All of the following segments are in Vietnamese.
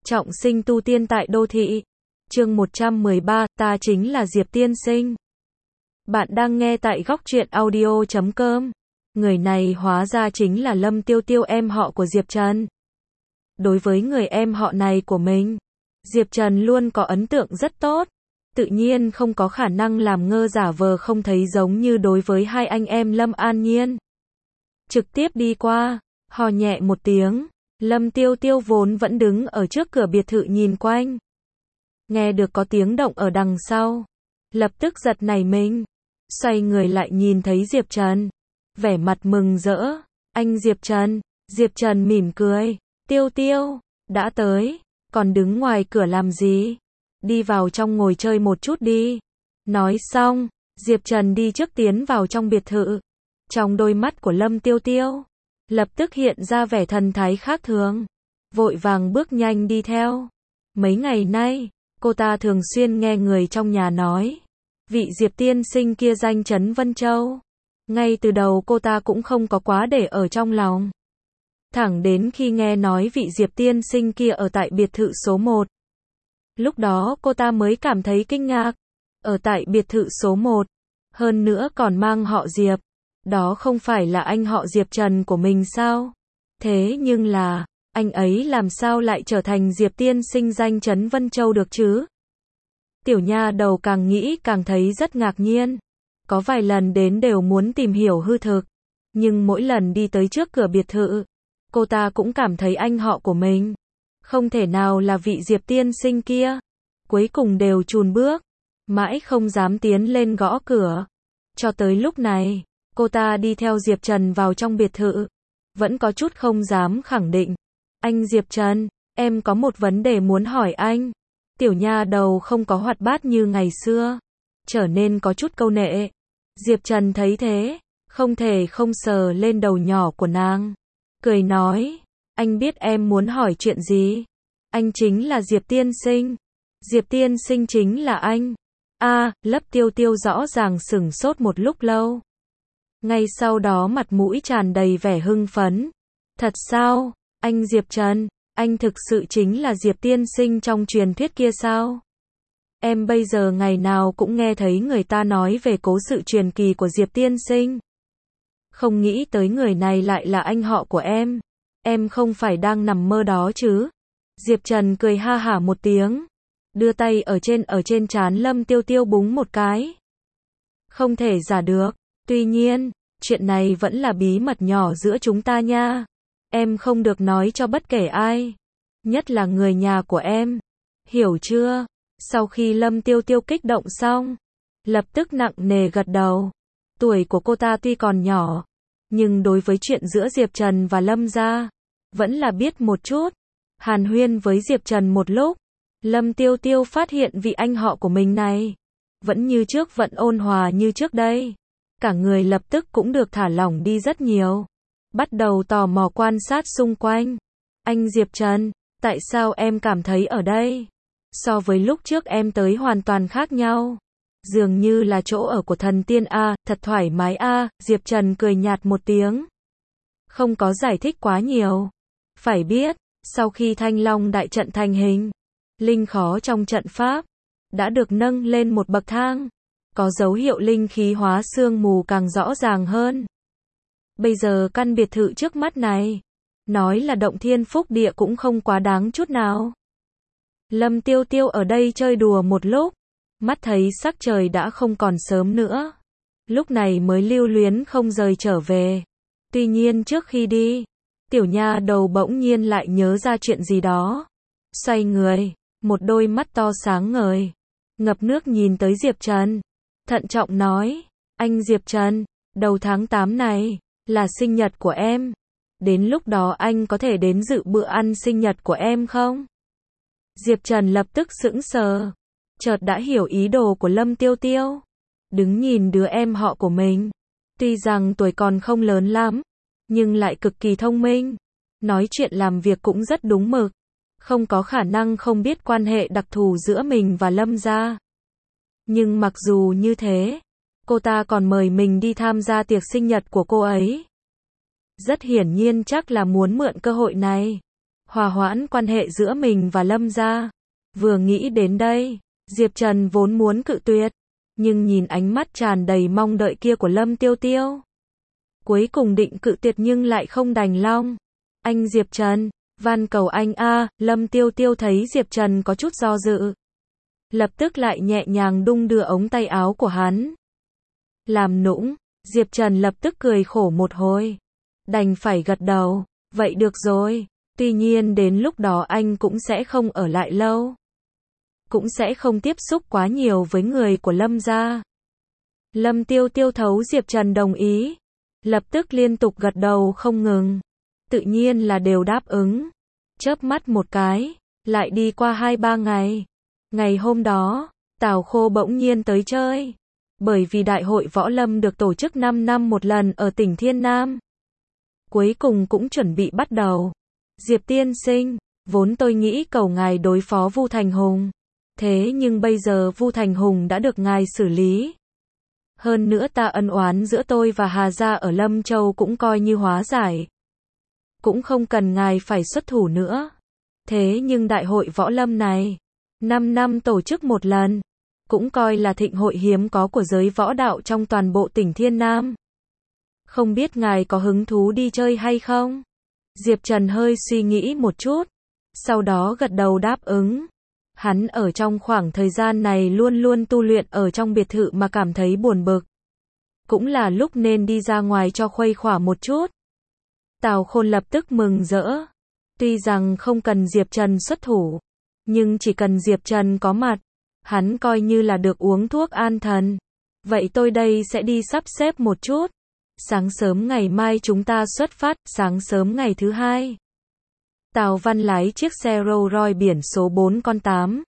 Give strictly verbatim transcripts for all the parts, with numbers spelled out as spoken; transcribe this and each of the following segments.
Trọng sinh tu tiên tại đô thị. Chương một trăm mười ba, ta chính là Diệp tiên sinh. Bạn đang nghe tại góc truyện audio chấm com. Người này hóa ra chính là Lâm Tiêu Tiêu, em họ của Diệp Trần. Đối với người em họ này của mình, Diệp Trần luôn có ấn tượng rất tốt. Tự nhiên không có khả năng làm ngơ giả vờ không thấy, giống như đối với hai anh em Lâm An Nhiên. Trực tiếp đi qua, hò nhẹ một tiếng. Lâm Tiêu Tiêu vốn vẫn đứng ở trước cửa biệt thự nhìn quanh. Nghe được có tiếng động ở đằng sau, lập tức giật nảy mình. Xoay người lại nhìn thấy Diệp Trần, vẻ mặt mừng rỡ. Anh Diệp Trần. Diệp Trần mỉm cười. Tiêu Tiêu, đã tới, còn đứng ngoài cửa làm gì? Đi vào trong ngồi chơi một chút đi. Nói xong, Diệp Trần đi trước tiến vào trong biệt thự. Trong đôi mắt của Lâm Tiêu Tiêu lập tức hiện ra vẻ thần thái khác thường, vội vàng bước nhanh đi theo. Mấy ngày nay, cô ta thường xuyên nghe người trong nhà nói, vị Diệp tiên sinh kia danh chấn Vân Châu. Ngay từ đầu cô ta cũng không có quá để ở trong lòng. Thẳng đến khi nghe nói vị Diệp tiên sinh kia ở tại biệt thự số một. Lúc đó cô ta mới cảm thấy kinh ngạc. Ở tại biệt thự số một, hơn nữa còn mang họ Diệp. Đó không phải là anh họ Diệp Trần của mình sao? Thế nhưng là, anh ấy làm sao lại trở thành Diệp tiên sinh danh chấn Vân Châu được chứ? Tiểu nha đầu càng nghĩ càng thấy rất ngạc nhiên. Có vài lần đến đều muốn tìm hiểu hư thực. Nhưng mỗi lần đi tới trước cửa biệt thự, cô ta cũng cảm thấy anh họ của mình không thể nào là vị Diệp tiên sinh kia. Cuối cùng đều chùn bước, mãi không dám tiến lên gõ cửa. Cho tới lúc này, cô ta đi theo Diệp Trần vào trong biệt thự, vẫn có chút không dám khẳng định. Anh Diệp Trần, em có một vấn đề muốn hỏi anh. Tiểu nha đầu không có hoạt bát như ngày xưa, trở nên có chút câu nệ. Diệp Trần thấy thế, không thể không sờ lên đầu nhỏ của nàng, cười nói, anh biết em muốn hỏi chuyện gì. Anh chính là Diệp tiên sinh. Diệp tiên sinh chính là anh. A, à, Lâm Tiêu Tiêu rõ ràng sửng sốt một lúc lâu. Ngay sau đó mặt mũi tràn đầy vẻ hưng phấn. Thật sao? Anh Diệp Trần, anh thực sự chính là Diệp tiên sinh trong truyền thuyết kia sao? Em bây giờ ngày nào cũng nghe thấy người ta nói về cố sự truyền kỳ của Diệp tiên sinh. Không nghĩ tới người này lại là anh họ của em. Em không phải đang nằm mơ đó chứ? Diệp Trần cười ha hả một tiếng, đưa tay ở trên ở trên trán Lâm Tiêu Tiêu búng một cái. Không thể giả được. Tuy nhiên, chuyện này vẫn là bí mật nhỏ giữa chúng ta nha. Em không được nói cho bất kể ai, nhất là người nhà của em. Hiểu chưa? Sau khi Lâm Tiêu Tiêu kích động xong, lập tức nặng nề gật đầu. Tuổi của cô ta tuy còn nhỏ, nhưng đối với chuyện giữa Diệp Trần và Lâm gia, vẫn là biết một chút. Hàn huyên với Diệp Trần một lúc, Lâm Tiêu Tiêu phát hiện vị anh họ của mình này vẫn như trước, vẫn ôn hòa như trước đây. Cả người lập tức cũng được thả lỏng đi rất nhiều. Bắt đầu tò mò quan sát xung quanh. Anh Diệp Trần, tại sao em cảm thấy ở đây so với lúc trước em tới hoàn toàn khác nhau? Dường như là chỗ ở của thần tiên a, thật thoải mái a. Diệp Trần cười nhạt một tiếng, không có giải thích quá nhiều. Phải biết, sau khi Thanh Long đại trận thành hình, linh khó trong trận pháp đã được nâng lên một bậc thang, có dấu hiệu linh khí hóa sương mù càng rõ ràng hơn. Bây giờ căn biệt thự trước mắt này, nói là động thiên phúc địa cũng không quá đáng chút nào. Lâm Tiêu Tiêu ở đây chơi đùa một lúc, mắt thấy sắc trời đã không còn sớm nữa, lúc này mới lưu luyến không rời trở về. Tuy nhiên trước khi đi, tiểu nha đầu bỗng nhiên lại nhớ ra chuyện gì đó. Xoay người, một đôi mắt to sáng ngời, ngập nước nhìn tới Diệp Trần, thận trọng nói, anh Diệp Trần, đầu tháng tám này là sinh nhật của em. Đến lúc đó anh có thể đến dự bữa ăn sinh nhật của em không? Diệp Trần lập tức sững sờ, chợt đã hiểu ý đồ của Lâm Tiêu Tiêu. Đứng nhìn đứa em họ của mình, tuy rằng tuổi còn không lớn lắm, nhưng lại cực kỳ thông minh, nói chuyện làm việc cũng rất đúng mực, không có khả năng không biết quan hệ đặc thù giữa mình và Lâm gia. Nhưng mặc dù như thế, cô ta còn mời mình đi tham gia tiệc sinh nhật của cô ấy. Rất hiển nhiên chắc là muốn mượn cơ hội này hòa hoãn quan hệ giữa mình và Lâm gia. Vừa nghĩ đến đây, Diệp Trần vốn muốn cự tuyệt, nhưng nhìn ánh mắt tràn đầy mong đợi kia của Lâm Tiêu Tiêu, cuối cùng định cự tuyệt nhưng lại không đành lòng. Anh Diệp Trần, van cầu anh a. Lâm Tiêu Tiêu thấy Diệp Trần có chút do dự, lập tức lại nhẹ nhàng đung đưa ống tay áo của hắn. Làm nũng, Diệp Trần lập tức cười khổ một hồi, đành phải gật đầu, vậy được rồi, tuy nhiên đến lúc đó anh cũng sẽ không ở lại lâu, cũng sẽ không tiếp xúc quá nhiều với người của Lâm gia. Lâm Tiêu Tiêu thấu Diệp Trần đồng ý, lập tức liên tục gật đầu không ngừng, tự nhiên là đều đáp ứng. Chớp mắt một cái, lại đi qua hai ba ngày. Ngày hôm đó, Tào Khô bỗng nhiên tới chơi, bởi vì đại hội võ lâm được tổ chức năm năm một lần ở tỉnh Thiên Nam, cuối cùng cũng chuẩn bị bắt đầu. Diệp tiên sinh, vốn tôi nghĩ cầu ngài đối phó Vu Thành Hùng, thế nhưng bây giờ Vu Thành Hùng đã được ngài xử lý. Hơn nữa ta ân oán giữa tôi và Hà gia ở Lâm Châu cũng coi như hóa giải, cũng không cần ngài phải xuất thủ nữa. Thế nhưng đại hội võ lâm này, năm năm tổ chức một lần, cũng coi là thịnh hội hiếm có của giới võ đạo trong toàn bộ tỉnh Thiên Nam. Không biết ngài có hứng thú đi chơi hay không? Diệp Trần hơi suy nghĩ một chút, sau đó gật đầu đáp ứng. Hắn ở trong khoảng thời gian này luôn luôn tu luyện ở trong biệt thự mà cảm thấy buồn bực, cũng là lúc nên đi ra ngoài cho khuây khỏa một chút. Tào Khôn lập tức mừng rỡ, tuy rằng không cần Diệp Trần xuất thủ, nhưng chỉ cần Diệp Trần có mặt, hắn coi như là được uống thuốc an thần. Vậy tôi đây sẽ đi sắp xếp một chút. Sáng sớm ngày mai chúng ta xuất phát, sáng sớm ngày thứ hai. Tào Văn lái chiếc xe Rolls Royce biển số bốn con tám.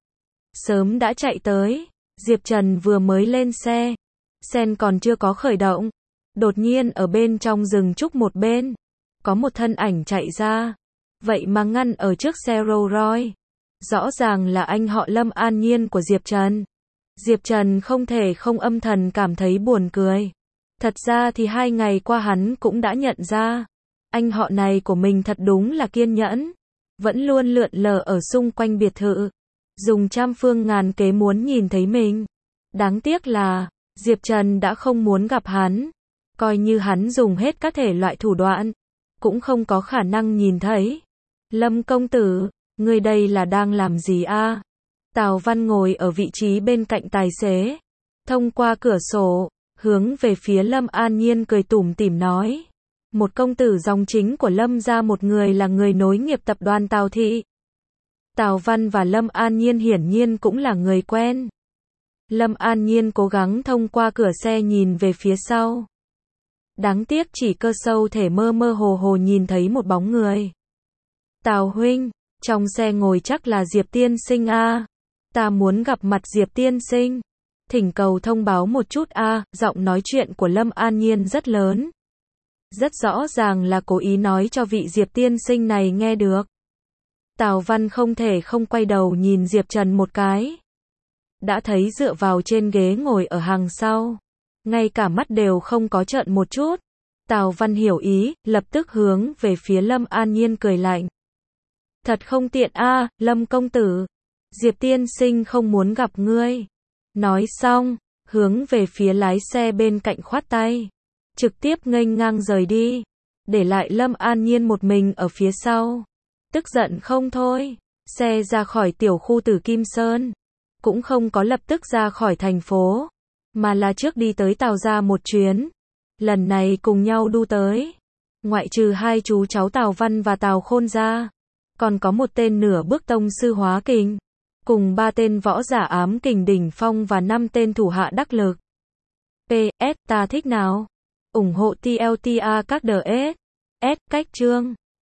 Sớm đã chạy tới, Diệp Trần vừa mới lên xe, sen còn chưa có khởi động. Đột nhiên ở bên trong rừng trúc một bên, có một thân ảnh chạy ra, vậy mà ngăn ở trước xe Rolls Royce. Rõ ràng là anh họ Lâm An Nhiên của Diệp Trần. Diệp Trần không thể không âm thầm cảm thấy buồn cười. Thật ra thì hai ngày qua hắn cũng đã nhận ra, anh họ này của mình thật đúng là kiên nhẫn, vẫn luôn lượn lờ ở xung quanh biệt thự, dùng trăm phương ngàn kế muốn nhìn thấy mình. Đáng tiếc là, Diệp Trần đã không muốn gặp hắn, coi như hắn dùng hết các thể loại thủ đoạn, cũng không có khả năng nhìn thấy. Lâm công tử, người đây là đang làm gì a? Tào Văn ngồi ở vị trí bên cạnh tài xế, thông qua cửa sổ, hướng về phía Lâm An Nhiên cười tủm tỉm nói. Một công tử dòng chính của Lâm gia, một người là người nối nghiệp tập đoàn Tào Thị. Tào Văn và Lâm An Nhiên hiển nhiên cũng là người quen. Lâm An Nhiên cố gắng thông qua cửa xe nhìn về phía sau. Đáng tiếc chỉ cơ sâu thể mơ mơ hồ hồ nhìn thấy một bóng người. Tào huynh, trong xe ngồi chắc là Diệp tiên sinh a. Ta muốn gặp mặt Diệp tiên sinh. Thỉnh cầu thông báo một chút a. Giọng nói chuyện của Lâm An Nhiên rất lớn, rất rõ ràng là cố ý nói cho vị Diệp tiên sinh này nghe được. Tào Văn không thể không quay đầu nhìn Diệp Trần một cái. Đã thấy dựa vào trên ghế ngồi ở hàng sau, ngay cả mắt đều không có trợn một chút. Tào Văn hiểu ý, lập tức hướng về phía Lâm An Nhiên cười lạnh. Thật không tiện a, Lâm công tử. Diệp tiên sinh không muốn gặp ngươi. Nói xong, hướng về phía lái xe bên cạnh khoát tay, trực tiếp nghênh ngang rời đi, để lại Lâm An Nhiên một mình ở phía sau. Tức giận không thôi, xe ra khỏi tiểu khu Tử Kim Sơn, cũng không có lập tức ra khỏi thành phố, mà là trước đi tới Tào gia một chuyến. Lần này cùng nhau đu tới, ngoại trừ hai chú cháu Tào Văn và Tào Khôn ra, còn có một tên nửa bước tông sư hóa kình, cùng ba tên võ giả ám kình đỉnh phong và năm tên thủ hạ đắc lực. pê ét ta thích nào? Ủng hộ tê lờ tê a các đờ ét. S cách chương